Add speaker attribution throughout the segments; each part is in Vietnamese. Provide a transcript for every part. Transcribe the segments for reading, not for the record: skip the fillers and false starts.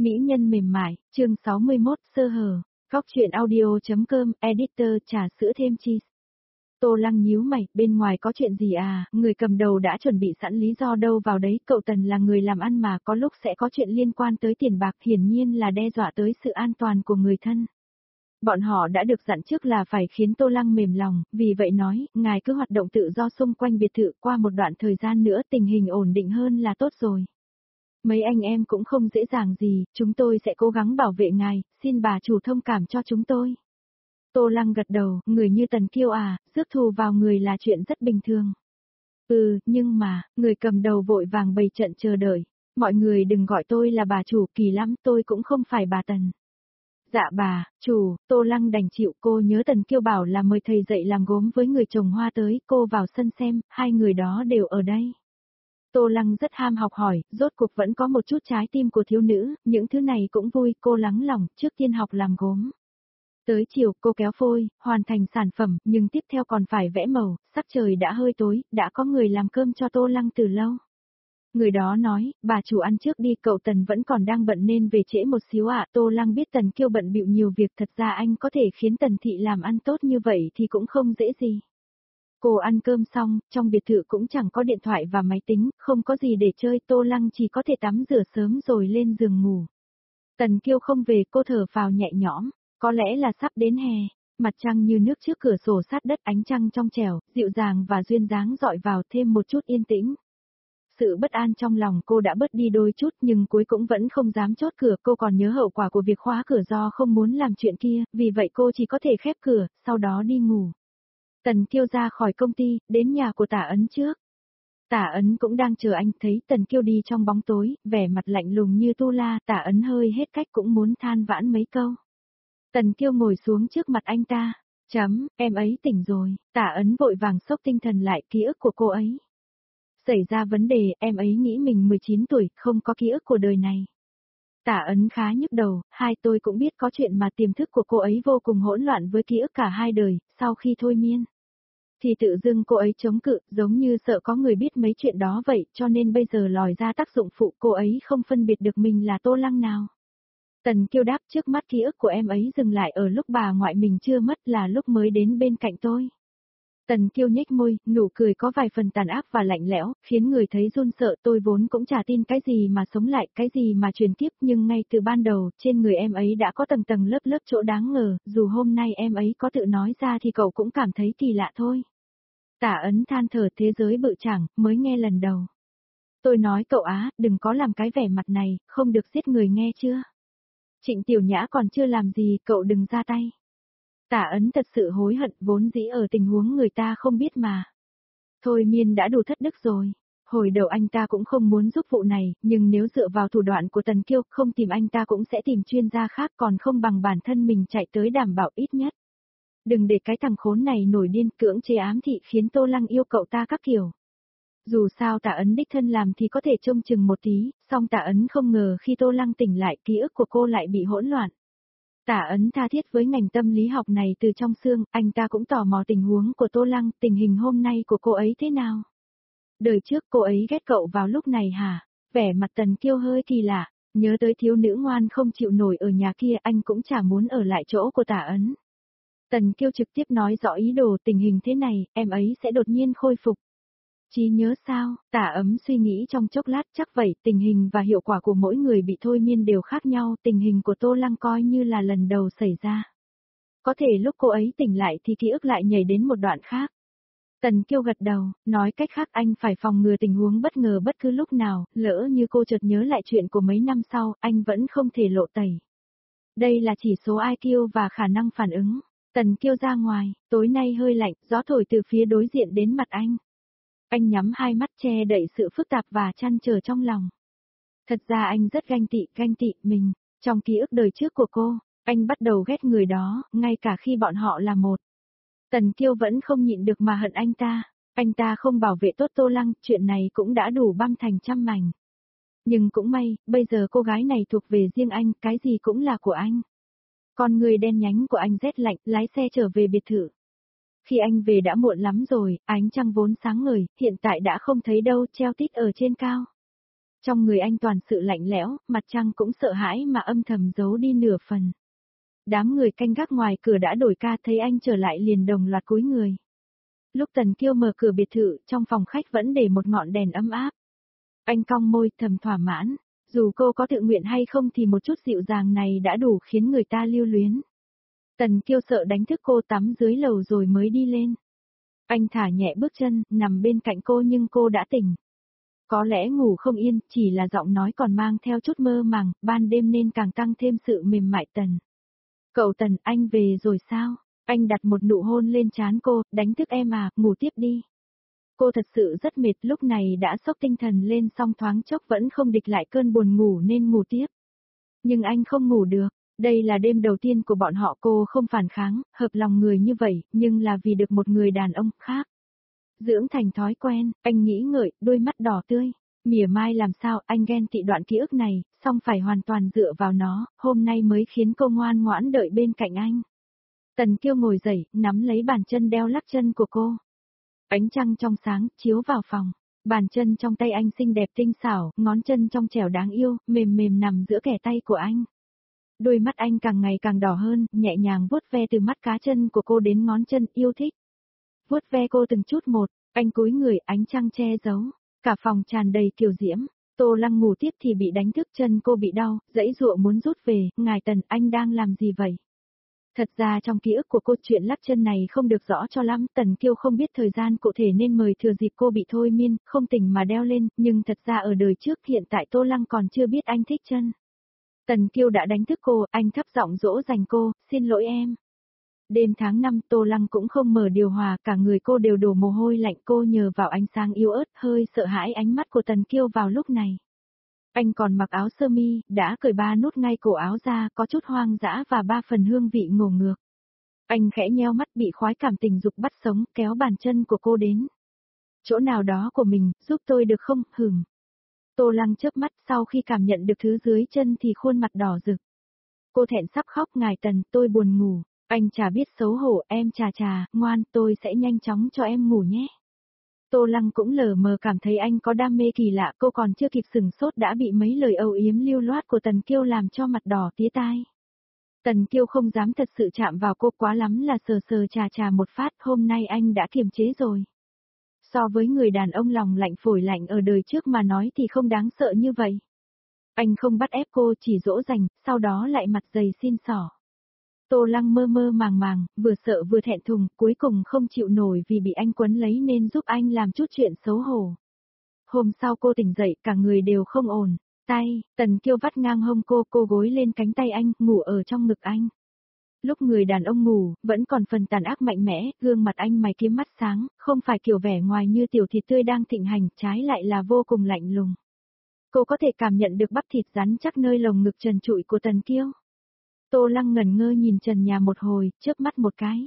Speaker 1: Mỹ nhân mềm mại, chương 61, sơ hở. Góc truyện audio.com, editor trà sữa thêm cheese. Tô Lăng nhíu mày, bên ngoài có chuyện gì à, người cầm đầu đã chuẩn bị sẵn lý do đâu vào đấy, cậu Tần là người làm ăn mà có lúc sẽ có chuyện liên quan tới tiền bạc, hiển nhiên là đe dọa tới sự an toàn của người thân. Bọn họ đã được dặn trước là phải khiến Tô Lăng mềm lòng, vì vậy nói, ngài cứ hoạt động tự do xung quanh biệt thự, qua một đoạn thời gian nữa tình hình ổn định hơn là tốt rồi. Mấy anh em cũng không dễ dàng gì, chúng tôi sẽ cố gắng bảo vệ ngài, xin bà chủ thông cảm cho chúng tôi. Tô Lăng gật đầu, người như Tần Kiêu à, rước thù vào người là chuyện rất bình thường. Nhưng mà, người cầm đầu vội vàng bày trận chờ đợi. Mọi người đừng gọi tôi là bà chủ, kỳ lắm, tôi cũng không phải bà Tần. Dạ bà, chủ, Tô Lăng đành chịu. Cô nhớ Tần Kiêu bảo là mời thầy dạy làm gốm với người trồng hoa tới, cô vào sân xem, hai người đó đều ở đây. Tô Lăng rất ham học hỏi, rốt cuộc vẫn có một chút trái tim của thiếu nữ, những thứ này cũng vui, cô lắng lòng, trước tiên học làm gốm. Tới chiều, cô kéo phôi, hoàn thành sản phẩm, nhưng tiếp theo còn phải vẽ màu, sắc trời đã hơi tối, đã có người làm cơm cho Tô Lăng từ lâu. Người đó nói, bà chủ ăn trước đi, cậu Tần vẫn còn đang bận nên về trễ một xíu ạ. Tô Lăng biết Tần Kiêu bận bịu nhiều việc, thật ra anh có thể khiến Tần Thị làm ăn tốt như vậy thì cũng không dễ gì. Cô ăn cơm xong, trong biệt thự cũng chẳng có điện thoại và máy tính, không có gì để chơi, Tô Lăng chỉ có thể tắm rửa sớm rồi lên giường ngủ. Tần Kiêu không về, cô thở phào nhẹ nhõm, có lẽ là sắp đến hè, mặt trăng như nước trước cửa sổ sát đất, ánh trăng trong trẻo, dịu dàng và duyên dáng dọi vào thêm một chút yên tĩnh. Sự bất an trong lòng cô đã bớt đi đôi chút nhưng cuối cũng vẫn không dám chốt cửa, cô còn nhớ hậu quả của việc khóa cửa do không muốn làm chuyện kia, vì vậy cô chỉ có thể khép cửa, sau đó đi ngủ. Tần Kiêu ra khỏi công ty, đến nhà của Tả Ấn trước. Tả Ấn cũng đang chờ anh, thấy Tần Kiêu đi trong bóng tối, vẻ mặt lạnh lùng như tu la, Tả Ấn hơi hết cách cũng muốn than vãn mấy câu. Tần Kiêu ngồi xuống trước mặt anh ta, em ấy tỉnh rồi, Tả Ấn vội vàng xốc tinh thần lại, ký ức của cô ấy. Xảy ra vấn đề, em ấy nghĩ mình 19 tuổi, không có ký ức của đời này. Tả Ấn khá nhức đầu, tôi cũng biết có chuyện mà tiềm thức của cô ấy vô cùng hỗn loạn với ký ức cả hai đời, sau khi thôi miên. Thì tự dưng cô ấy chống cự, giống như sợ có người biết mấy chuyện đó vậy, cho nên bây giờ lòi ra tác dụng phụ, cô ấy không phân biệt được mình là Tô Lăng nào. Tần Kiêu đáp, trước mắt ký ức của em ấy dừng lại ở lúc bà ngoại mình chưa mất, là lúc mới đến bên cạnh tôi. Tần Kiêu nhếch môi, nụ cười có vài phần tàn ác và lạnh lẽo, khiến người thấy run sợ. Tôi vốn cũng chả tin cái gì mà sống lại, cái gì mà truyền kiếp, nhưng ngay từ ban đầu, trên người em ấy đã có tầng tầng lớp lớp chỗ đáng ngờ, dù hôm nay em ấy có tự nói ra thì cậu cũng cảm thấy kỳ lạ thôi. Tả Ấn than thở, thế giới bự chảng, mới nghe lần đầu. Tôi nói cậu á, đừng có làm cái vẻ mặt này, không được giết người nghe chưa? Trịnh Tiểu Nhã còn chưa làm gì, cậu đừng ra tay. Tả Ấn thật sự hối hận, vốn dĩ ở tình huống người ta không biết mà. Thôi miên đã đủ thất đức rồi. Hồi đầu anh ta cũng không muốn giúp vụ này, nhưng nếu dựa vào thủ đoạn của Tần Kiêu, không tìm anh ta cũng sẽ tìm chuyên gia khác, còn không bằng bản thân mình chạy tới đảm bảo ít nhất. Đừng để cái thằng khốn này nổi điên, cưỡng chế ám thị khiến Tô Lăng yêu cậu ta các kiểu. Dù sao Tả Ấn đích thân làm thì có thể trông chừng một tí, song Tả Ấn không ngờ khi Tô Lăng tỉnh lại, ký ức của cô lại bị hỗn loạn. Tả Ấn tha thiết với ngành tâm lý học này từ trong xương, anh ta cũng tò mò tình huống của Tô Lăng, tình hình hôm nay của cô ấy thế nào. Đời trước cô ấy ghét cậu vào lúc này hả? Vẻ mặt Tần Kiêu hơi kỳ lạ, nhớ tới thiếu nữ ngoan không chịu nổi ở nhà kia, anh cũng chả muốn ở lại chỗ của Tả Ấn. Tần Kiêu trực tiếp nói rõ ý đồ, tình hình thế này, em ấy sẽ đột nhiên khôi phục. Trí nhớ sao? Tả Ấm suy nghĩ trong chốc lát, chắc vậy, tình hình và hiệu quả của mỗi người bị thôi miên đều khác nhau, tình hình của Tô Lăng coi như là lần đầu xảy ra. Có thể lúc cô ấy tỉnh lại thì ký ức lại nhảy đến một đoạn khác. Tần Kiêu gật đầu, nói cách khác anh phải phòng ngừa tình huống bất ngờ bất cứ lúc nào, lỡ như cô chợt nhớ lại chuyện của mấy năm sau, anh vẫn không thể lộ tẩy. Đây là chỉ số IQ và khả năng phản ứng. Tần Kiêu ra ngoài, tối nay hơi lạnh, gió thổi từ phía đối diện đến mặt anh. Anh nhắm hai mắt che đậy sự phức tạp và trăn trở trong lòng. Thật ra anh rất ganh tị mình. Trong ký ức đời trước của cô, anh bắt đầu ghét người đó, ngay cả khi bọn họ là một. Tần Kiêu vẫn không nhịn được mà hận anh ta. Anh ta không bảo vệ tốt Tô Lăng, chuyện này cũng đã đủ băm thành trăm mảnh. Nhưng cũng may, bây giờ cô gái này thuộc về riêng anh, cái gì cũng là của anh. Con người đen nhánh của anh rét lạnh, lái xe trở về biệt thự. Khi anh về đã muộn lắm rồi, ánh trăng vốn sáng ngời, hiện tại đã không thấy đâu, treo tít ở trên cao. Trong người anh toàn sự lạnh lẽo, mặt trăng cũng sợ hãi mà âm thầm giấu đi nửa phần. Đám người canh gác ngoài cửa đã đổi ca, thấy anh trở lại liền đồng loạt cúi người. Lúc Tần Kiêu mở cửa biệt thự, trong phòng khách vẫn để một ngọn đèn ấm áp. Anh cong môi thầm thỏa mãn, dù cô có tự nguyện hay không thì một chút dịu dàng này đã đủ khiến người ta lưu luyến. Tần Kiêu sợ đánh thức cô, tắm dưới lầu rồi mới đi lên. Anh thả nhẹ bước chân, nằm bên cạnh cô nhưng cô đã tỉnh. Có lẽ ngủ không yên, chỉ là giọng nói còn mang theo chút mơ màng, ban đêm nên càng tăng thêm sự mềm mại. Tần. Cậu Tần, anh về rồi sao? Anh đặt một nụ hôn lên trán cô, đánh thức em à, ngủ tiếp đi. Cô thật sự rất mệt, lúc này đã sốc tinh thần lên song thoáng chốc vẫn không địch lại cơn buồn ngủ nên ngủ tiếp. Nhưng anh không ngủ được, đây là đêm đầu tiên của bọn họ, cô không phản kháng, hợp lòng người như vậy, nhưng là vì được một người đàn ông khác. Dưỡng thành thói quen, anh nghĩ ngợi, đôi mắt đỏ tươi. Mỉa mai làm sao, anh ghen tị đoạn ký ức này, song phải hoàn toàn dựa vào nó, hôm nay mới khiến cô ngoan ngoãn đợi bên cạnh anh. Tần Kiêu ngồi dậy, nắm lấy bàn chân đeo lắc chân của cô. Ánh trăng trong sáng, chiếu vào phòng. Bàn chân trong tay anh xinh đẹp tinh xảo, ngón chân trong trẻo đáng yêu, mềm mềm nằm giữa kẻ tay của anh. Đôi mắt anh càng ngày càng đỏ hơn, nhẹ nhàng vuốt ve từ mắt cá chân của cô đến ngón chân, yêu thích. Vuốt ve cô từng chút một, anh cúi người, ánh trăng che giấu. Cả phòng tràn đầy kiều diễm. Tô Lăng ngủ tiếp thì bị đánh thức, chân cô bị đau, giãy giụa muốn rút về. Ngài Tần, anh đang làm gì vậy? Thật ra trong ký ức của cô chuyện lắc chân này không được rõ cho lắm, Tần Kiêu không biết thời gian cụ thể nên mời thừa dịp cô bị thôi miên, không tỉnh mà đeo lên, nhưng thật ra ở đời trước hiện tại Tô Lăng còn chưa biết anh thích chân. Tần Kiêu đã đánh thức cô, anh thấp giọng dỗ dành cô, xin lỗi em. Đêm tháng 5, Tô Lăng cũng không mở điều hòa, cả người cô đều đổ mồ hôi lạnh, cô nhờ vào ánh sáng yếu ớt, hơi sợ hãi ánh mắt của Tần Kiêu vào lúc này. Anh còn mặc áo sơ mi, đã cởi 3 nút ngay cổ áo ra, có chút hoang dã và 3 phần hương vị ngổ ngược. Anh khẽ nheo mắt, bị khoái cảm tình dục bắt sống, kéo bàn chân của cô đến. Chỗ nào đó của mình, giúp tôi được không, hửng. Tô Lăng chớp mắt, sau khi cảm nhận được thứ dưới chân thì khuôn mặt đỏ rực. Cô thẹn sắp khóc, ngài Tần, tôi buồn ngủ. Anh chả biết xấu hổ, em chà, ngoan, tôi sẽ nhanh chóng cho em ngủ nhé. Tô Lăng cũng lờ mờ cảm thấy anh có đam mê kỳ lạ, cô còn chưa kịp sừng sốt đã bị mấy lời âu yếm lưu loát của Tần Kiêu làm cho mặt đỏ tía tai. Tần Kiêu không dám thật sự chạm vào cô, quá lắm là sờ chà một phát, hôm nay anh đã kiềm chế rồi. So với người đàn ông lòng lạnh phổi lạnh ở đời trước mà nói thì không đáng sợ như vậy. Anh không bắt ép cô, chỉ dỗ dành, sau đó lại mặt dày xin xỏ. Tô Lăng mơ màng, vừa sợ vừa thẹn thùng, cuối cùng không chịu nổi vì bị anh quấn lấy nên giúp anh làm chút chuyện xấu hổ. Hôm sau cô tỉnh dậy, cả người đều không ổn. Tần Kiêu vắt ngang hông cô gối lên cánh tay anh, ngủ ở trong ngực anh. Lúc người đàn ông ngủ, vẫn còn phần tàn ác mạnh mẽ, gương mặt anh mày kiếm mắt sáng, không phải kiểu vẻ ngoài như tiểu thịt tươi đang thịnh hành, trái lại là vô cùng lạnh lùng. Cô có thể cảm nhận được bắp thịt rắn chắc nơi lồng ngực trần trụi của Tần Kiêu. Tô Lăng ngẩn ngơ nhìn trần nhà một hồi, chớp mắt một cái.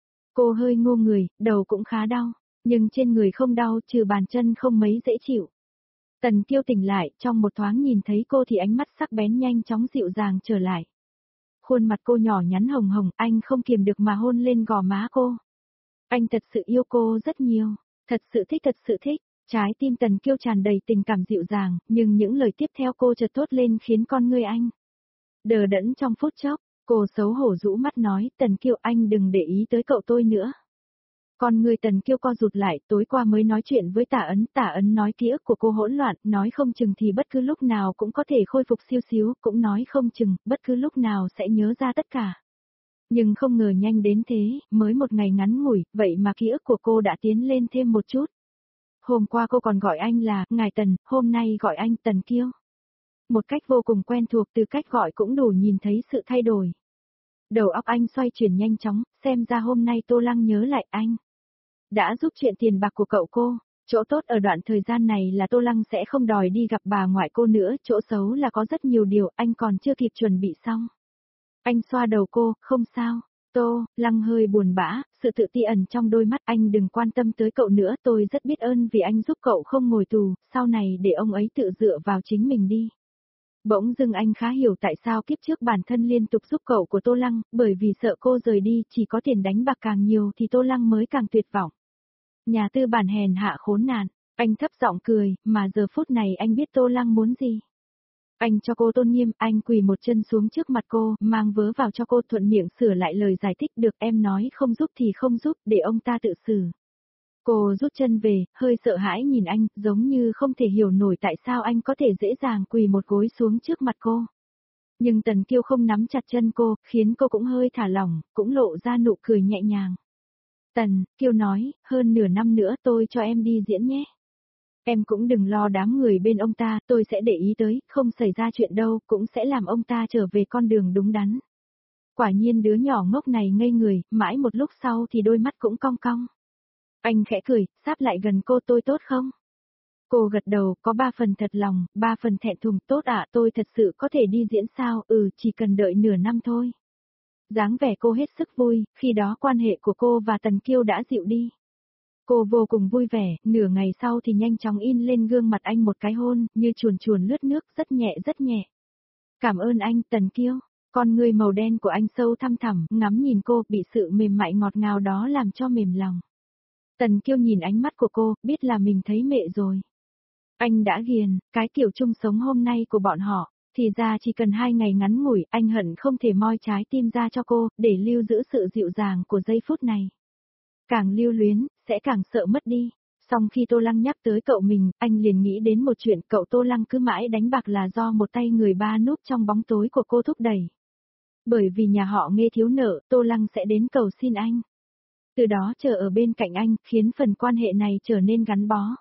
Speaker 1: Cô hơi ngô người, đầu cũng khá đau, nhưng trên người không đau, trừ bàn chân không mấy dễ chịu. Tần Kiêu tỉnh lại, trong một thoáng nhìn thấy cô thì ánh mắt sắc bén nhanh chóng dịu dàng trở lại. Khuôn mặt cô nhỏ nhắn hồng hồng, anh không kiềm được mà hôn lên gò má cô. Anh thật sự yêu cô rất nhiều, thật sự thích. Trái tim Tần Kiêu tràn đầy tình cảm dịu dàng, nhưng những lời tiếp theo cô chợt thốt lên khiến con ngươi anh đờ đẫn trong phút chốc. Cô xấu hổ rũ mắt nói, Tần Kiêu, anh đừng để ý tới cậu tôi nữa. Con người Tần Kiêu co rụt lại, tối qua mới nói chuyện với Tả Ấn nói ký ức của cô hỗn loạn, nói không chừng thì bất cứ lúc nào cũng có thể khôi phục siêu xíu, cũng nói không chừng, bất cứ lúc nào sẽ nhớ ra tất cả. Nhưng không ngờ nhanh đến thế, mới một ngày ngắn ngủi, vậy mà ký ức của cô đã tiến lên thêm một chút. Hôm qua cô còn gọi anh là, ngài Tần, hôm nay gọi anh Tần Kiêu. Một cách vô cùng quen thuộc, từ cách gọi cũng đủ nhìn thấy sự thay đổi. Đầu óc anh xoay chuyển nhanh chóng, xem ra hôm nay Tô Lăng nhớ lại anh. Đã giúp chuyện tiền bạc của cậu cô, chỗ tốt ở đoạn thời gian này là Tô Lăng sẽ không đòi đi gặp bà ngoại cô nữa, chỗ xấu là có rất nhiều điều anh còn chưa kịp chuẩn bị xong. Anh xoa đầu cô, không sao. Tô Lăng hơi buồn bã, sự tự ti ẩn trong đôi mắt, anh đừng quan tâm tới cậu nữa, tôi rất biết ơn vì anh giúp cậu không ngồi tù, sau này để ông ấy tự dựa vào chính mình đi. Bỗng dưng anh khá hiểu tại sao kiếp trước bản thân liên tục giúp cậu của Tô Lăng, bởi vì sợ cô rời đi, chỉ có tiền đánh bạc càng nhiều thì Tô Lăng mới càng tuyệt vọng. Nhà tư bản hèn hạ khốn nạn, Anh thấp giọng cười, mà giờ phút này anh biết Tô Lăng muốn gì. Anh cho cô tôn nghiêm, anh quỳ một chân xuống trước mặt cô, mang vớ vào cho cô, thuận miệng sửa lại lời giải thích, được em nói không giúp thì không giúp, để ông ta tự xử. Cô rút chân về, hơi sợ hãi nhìn anh, giống như không thể hiểu nổi tại sao anh có thể dễ dàng quỳ một gối xuống trước mặt cô. Nhưng Tần Kiêu không nắm chặt chân cô, khiến cô cũng hơi thả lỏng, cũng lộ ra nụ cười nhẹ nhàng. Tần Kiêu nói, hơn nửa năm nữa tôi cho em đi diễn nhé. Em cũng đừng lo đám người bên ông ta, tôi sẽ để ý tới, không xảy ra chuyện đâu, cũng sẽ làm ông ta trở về con đường đúng đắn. Quả nhiên đứa nhỏ ngốc này ngây người, mãi một lúc sau thì đôi mắt cũng cong cong. Anh khẽ cười, sáp lại gần cô, tôi tốt không? Cô gật đầu, có 3 phần thật lòng, 3 phần thẹn thùng, tốt ạ, tôi thật sự có thể đi diễn sao, chỉ cần đợi nửa năm thôi. Dáng vẻ cô hết sức vui, khi đó quan hệ của cô và Tần Kiêu đã dịu đi. Cô vô cùng vui vẻ, nửa ngày sau thì nhanh chóng in lên gương mặt anh một cái hôn, như chuồn chuồn lướt nước, rất nhẹ rất nhẹ. Cảm ơn anh, Tần Kiêu. Con người màu đen của anh sâu thăm thẳm, ngắm nhìn cô, bị sự mềm mại ngọt ngào đó làm cho mềm lòng. Tần Kiêu nhìn ánh mắt của cô, biết là mình thấy mẹ rồi. Anh đã ghiền, cái kiểu chung sống hôm nay của bọn họ, thì ra chỉ cần 2 ngày ngắn ngủi, anh hận không thể moi trái tim ra cho cô, để lưu giữ sự dịu dàng của giây phút này. Càng lưu luyến, sẽ càng sợ mất đi. Song khi Tô Lăng nhắc tới cậu mình, anh liền nghĩ đến một chuyện, cậu Tô Lăng cứ mãi đánh bạc là do một tay người ba núp trong bóng tối của cô thúc đẩy. Bởi vì nhà họ Nghê thiếu nợ, Tô Lăng sẽ đến cầu xin anh. Từ đó chờ ở bên cạnh anh, khiến phần quan hệ này trở nên gắn bó.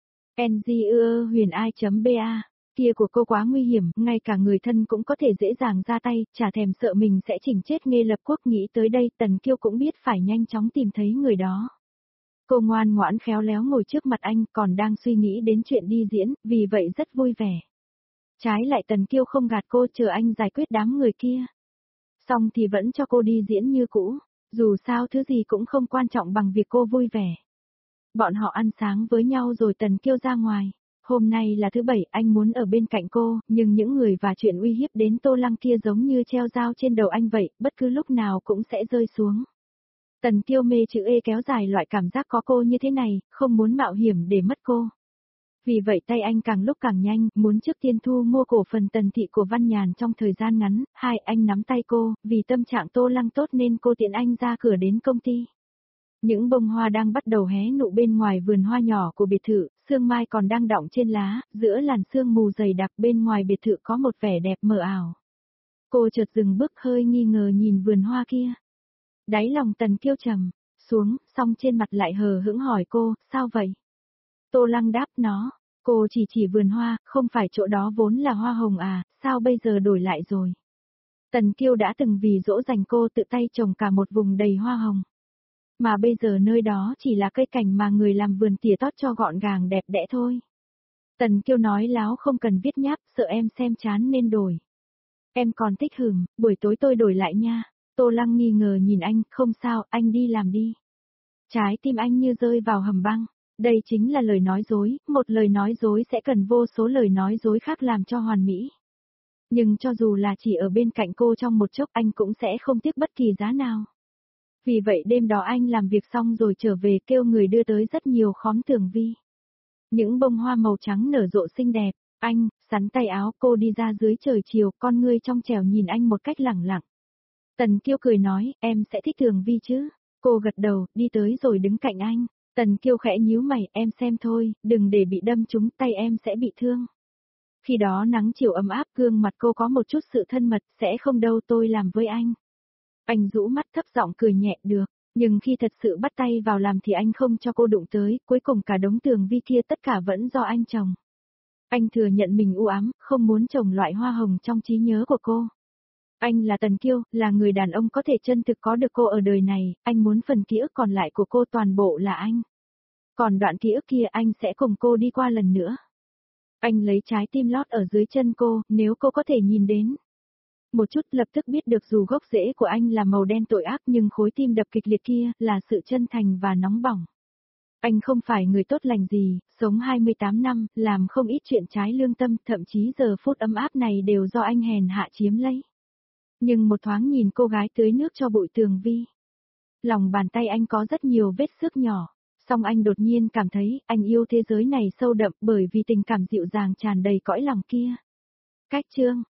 Speaker 1: Huyền.ai.ba kia của cô quá nguy hiểm, ngay cả người thân cũng có thể dễ dàng ra tay, chả thèm sợ mình sẽ chỉnh chết Nghê Lập Quốc. Nghĩ tới đây, Tần Kiêu cũng biết phải nhanh chóng tìm thấy người đó. Cô ngoan ngoãn khéo léo ngồi trước mặt anh, còn đang suy nghĩ đến chuyện đi diễn, vì vậy rất vui vẻ. Trái lại Tần Kiêu không gạt cô, chờ anh giải quyết đám người kia. Xong thì vẫn cho cô đi diễn như cũ, dù sao thứ gì cũng không quan trọng bằng việc cô vui vẻ. Bọn họ ăn sáng với nhau rồi Tần Kiêu ra ngoài. Hôm nay là thứ 7, anh muốn ở bên cạnh cô, nhưng những người và chuyện uy hiếp đến Tô Lăng kia giống như treo dao trên đầu anh vậy, bất cứ lúc nào cũng sẽ rơi xuống. Tần Kiêu mê chữ E kéo dài loại cảm giác có cô như thế này, không muốn mạo hiểm để mất cô. Vì vậy tay anh càng lúc càng nhanh, muốn trước tiên thu mua cổ phần Tần Thị của Văn Nhàn trong thời gian ngắn. Anh nắm tay cô, vì tâm trạng Tô Lăng tốt nên cô tiện anh ra cửa đến công ty. Những bông hoa đang bắt đầu hé nụ bên ngoài vườn hoa nhỏ của biệt thự, sương mai còn đang đọng trên lá, giữa làn sương mù dày đặc bên ngoài biệt thự có một vẻ đẹp mờ ảo. Cô chợt dừng bước hơi nghi ngờ nhìn vườn hoa kia. Đáy lòng Tần Kiêu trầm xuống, song trên mặt lại hờ hững hỏi cô, sao vậy? Tô Lăng đáp nó, cô chỉ vườn hoa, không phải chỗ đó vốn là hoa hồng à, sao bây giờ đổi lại rồi? Tần Kiêu đã từng vì dỗ dành cô tự tay trồng cả một vùng đầy hoa hồng. Mà bây giờ nơi đó chỉ là cây cảnh mà người làm vườn tỉa tót cho gọn gàng đẹp đẽ thôi. Tần Kiêu nói láo, không cần viết nháp, sợ em xem chán nên đổi. Em còn thích hửng, buổi tối tôi đổi lại nha. Tô Lăng nghi ngờ nhìn anh, không sao, anh đi làm đi. Trái tim anh như rơi vào hầm băng. Đây chính là lời nói dối, một lời nói dối sẽ cần vô số lời nói dối khác làm cho hoàn mỹ. Nhưng cho dù là chỉ ở bên cạnh cô trong một chốc, anh cũng sẽ không tiếc bất kỳ giá nào. Vì vậy đêm đó anh làm việc xong rồi trở về, kêu người đưa tới rất nhiều khóm tường vi. Những bông hoa màu trắng nở rộ xinh đẹp, anh, sắn tay áo cô đi ra dưới trời chiều, con ngươi trong trẻo nhìn anh một cách lẳng lặng. Tần Kiêu cười nói, em sẽ thích tường vi chứ? Cô gật đầu, đi tới rồi đứng cạnh anh. Tần Kiêu khẽ nhíu mày, em xem thôi, đừng để bị đâm trúng, tay em sẽ bị thương. Khi đó nắng chiều ấm áp, gương mặt cô có một chút sự thân mật, sẽ không đâu, tôi làm với anh. Anh rũ mắt thấp giọng cười nhẹ, được, nhưng khi thật sự bắt tay vào làm thì anh không cho cô đụng tới, cuối cùng cả đống tường vi kia tất cả vẫn do anh trồng. Anh thừa nhận mình u ám, không muốn trồng loại hoa hồng trong trí nhớ của cô. Anh là Tần Kiêu, là người đàn ông có thể chân thực có được cô ở đời này, anh muốn phần ký ức còn lại của cô toàn bộ là anh. Còn đoạn ký ức kia anh sẽ cùng cô đi qua lần nữa. Anh lấy trái tim lót ở dưới chân cô, nếu cô có thể nhìn đến. Một chút lập tức biết được dù gốc rễ của anh là màu đen tội ác nhưng khối tim đập kịch liệt kia là sự chân thành và nóng bỏng. Anh không phải người tốt lành gì, sống 28 năm, làm không ít chuyện trái lương tâm, thậm chí giờ phút ấm áp này đều do anh hèn hạ chiếm lấy. Nhưng một thoáng nhìn cô gái tưới nước cho bụi tường vi. Lòng bàn tay anh có rất nhiều vết xước nhỏ. Song anh đột nhiên cảm thấy anh yêu thế giới này sâu đậm bởi vì tình cảm dịu dàng tràn đầy cõi lòng kia. Cách chương